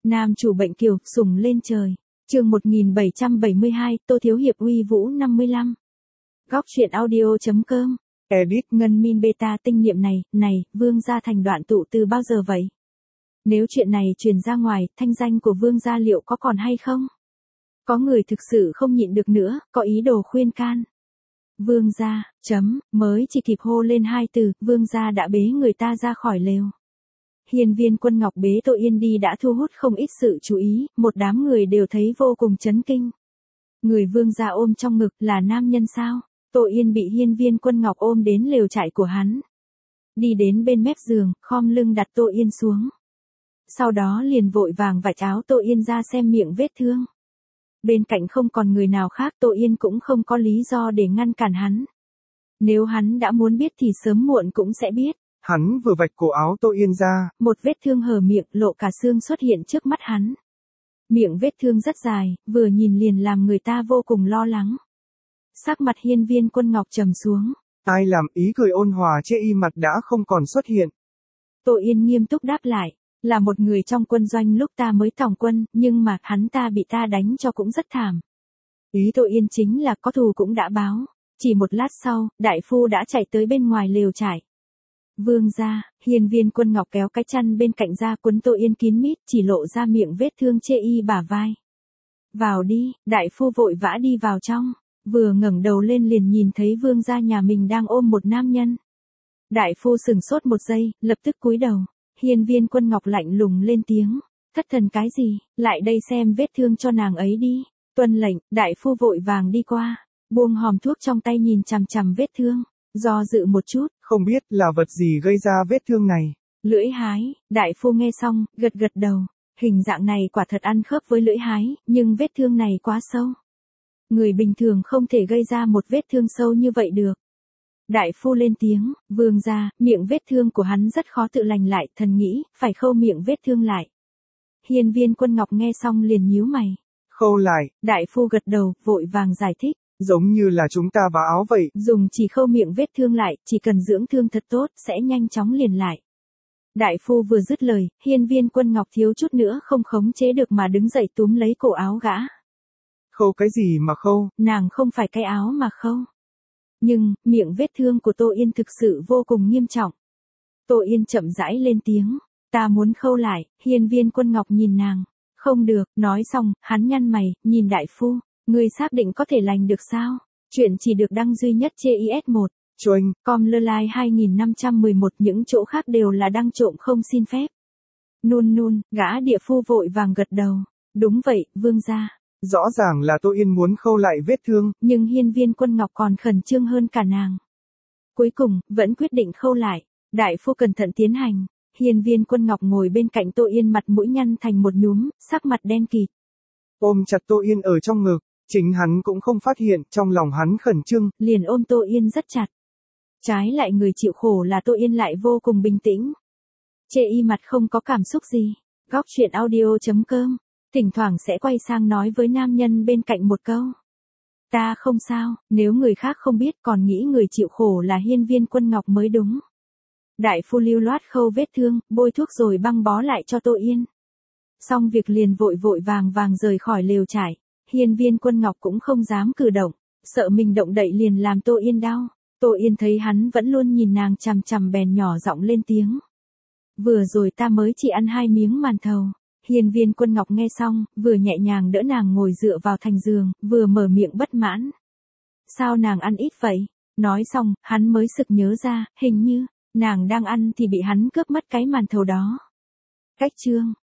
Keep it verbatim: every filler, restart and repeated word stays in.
Nam chủ bệnh kiều, sủng lên trời. Chương một nghìn bảy trăm bảy mươi hai, Tô Thiếu Hiệp uy vũ năm mươi lăm. Góc truyện audio.com. Edit. Ngân min beta tinh niệm này, này, Vương gia thành đoạn tụ từ bao giờ vậy? Nếu chuyện này truyền ra ngoài, thanh danh của Vương gia liệu có còn hay không? Có người thực sự không nhịn được nữa, có ý đồ khuyên can. Vương gia, chấm, mới chỉ kịp hô lên hai từ, Vương gia đã bế người ta ra khỏi lều. Hiên Viên Quân Ngọc bế Tô Yên đi đã thu hút không ít sự chú ý, một đám người đều thấy vô cùng chấn kinh. Người Vương gia ôm trong ngực là nam nhân sao? Tô Yên bị Hiên Viên Quân Ngọc ôm đến lều trại của hắn. Đi đến bên mép giường, khom lưng đặt Tô Yên xuống. Sau đó liền vội vàng vạch áo Tô Yên ra xem miệng vết thương. Bên cạnh không còn người nào khác, Tô Yên cũng không có lý do để ngăn cản hắn. Nếu hắn đã muốn biết thì sớm muộn cũng sẽ biết. Hắn vừa vạch cổ áo Tô Yên ra. Một vết thương hở miệng lộ cả xương xuất hiện trước mắt hắn. Miệng vết thương rất dài, vừa nhìn liền làm người ta vô cùng lo lắng. Sắc mặt Hiên Viên Quân Ngọc trầm xuống. Ai làm? Ý cười ôn hòa chê y mặt đã không còn xuất hiện. Tô Yên nghiêm túc đáp lại. Là một người trong quân doanh lúc ta mới tòng quân, nhưng mà hắn ta bị ta đánh cho cũng rất thảm. Ý Tô Yên chính là có thù cũng đã báo. Chỉ một lát sau, đại phu đã chạy tới bên ngoài lều trại. Vương gia, Hiên Viên Quân Ngọc kéo cái chăn bên cạnh ra quấn Tô Yên kín mít, chỉ lộ ra miệng vết thương chê y bả vai. Vào đi, đại phu vội vã đi vào trong, vừa ngẩng đầu lên liền nhìn thấy vương gia nhà mình đang ôm một nam nhân. Đại phu sừng sốt một giây, lập tức cúi đầu. Hiên Viên Quân Ngọc lạnh lùng lên tiếng, thất thần cái gì, lại đây xem vết thương cho nàng ấy đi. Tuân lệnh, đại phu vội vàng đi qua, buông hòm thuốc trong tay nhìn chằm chằm vết thương, do dự một chút. Không biết là vật gì gây ra vết thương này. Lưỡi hái, đại phu nghe xong, gật gật đầu. Hình dạng này quả thật ăn khớp với lưỡi hái, nhưng vết thương này quá sâu. Người bình thường không thể gây ra một vết thương sâu như vậy được. Đại phu lên tiếng, vương gia, miệng vết thương của hắn rất khó tự lành lại, thần nghĩ, phải khâu miệng vết thương lại. Hiên Viên Quân Ngọc nghe xong liền nhíu mày. Khâu lại. Đại phu gật đầu, vội vàng giải thích. Giống như là chúng ta vá áo vậy. Dùng chỉ khâu miệng vết thương lại, chỉ cần dưỡng thương thật tốt, sẽ nhanh chóng liền lại. Đại phu vừa dứt lời, Hiên Viên Quân Ngọc thiếu chút nữa không khống chế được mà đứng dậy túm lấy cổ áo gã. Khâu cái gì mà khâu? Nàng không phải cái áo mà khâu. Nhưng, miệng vết thương của Tô Yên thực sự vô cùng nghiêm trọng. Tô Yên chậm rãi lên tiếng. Ta muốn khâu lại. Hiên Viên Quân Ngọc nhìn nàng. Không được, nói xong, hắn nhăn mày, nhìn đại phu. Ngươi xác định có thể lành được sao? Chuyện chỉ được đăng duy nhất trên i ét một. Choanh. Com lơ lai hai nghìn năm trăm mười một, những chỗ khác đều là đăng trộm không xin phép. Nun nun, gã địa phu vội vàng gật đầu. Đúng vậy, vương gia. Rõ ràng là Tô Yên muốn khâu lại vết thương. Nhưng Hiên Viên Quân Ngọc còn khẩn trương hơn cả nàng. Cuối cùng, vẫn quyết định khâu lại. Đại phu cẩn thận tiến hành. Hiên Viên Quân Ngọc ngồi bên cạnh Tô Yên mặt mũi nhăn thành một nhúm, sắc mặt đen kịt. Ôm chặt Tô Yên ở trong ngực. Chính hắn cũng không phát hiện, trong lòng hắn khẩn trương. Liền ôm Tô Yên rất chặt. Trái lại người chịu khổ là Tô Yên lại vô cùng bình tĩnh. Chê y mặt không có cảm xúc gì. Góc truyện audio.com. Thỉnh thoảng sẽ quay sang nói với nam nhân bên cạnh một câu. Ta không sao, nếu người khác không biết còn nghĩ người chịu khổ là Hiên Viên Quân Ngọc mới đúng. Đại phu lưu loát khâu vết thương, bôi thuốc rồi băng bó lại cho Tô Yên. Xong việc liền vội vội vàng vàng rời khỏi lều trại. Hiên Viên Quân Ngọc cũng không dám cử động, sợ mình động đậy liền làm Tô Yên đau. Tô Yên thấy hắn vẫn luôn nhìn nàng chằm chằm bèn nhỏ giọng lên tiếng. Vừa rồi ta mới chỉ ăn hai miếng màn thầu. Hiên Viên Quân Ngọc nghe xong, vừa nhẹ nhàng đỡ nàng ngồi dựa vào thành giường, vừa mở miệng bất mãn. Sao nàng ăn ít vậy? Nói xong, hắn mới sực nhớ ra, hình như, nàng đang ăn thì bị hắn cướp mất cái màn thầu đó. Cách chương.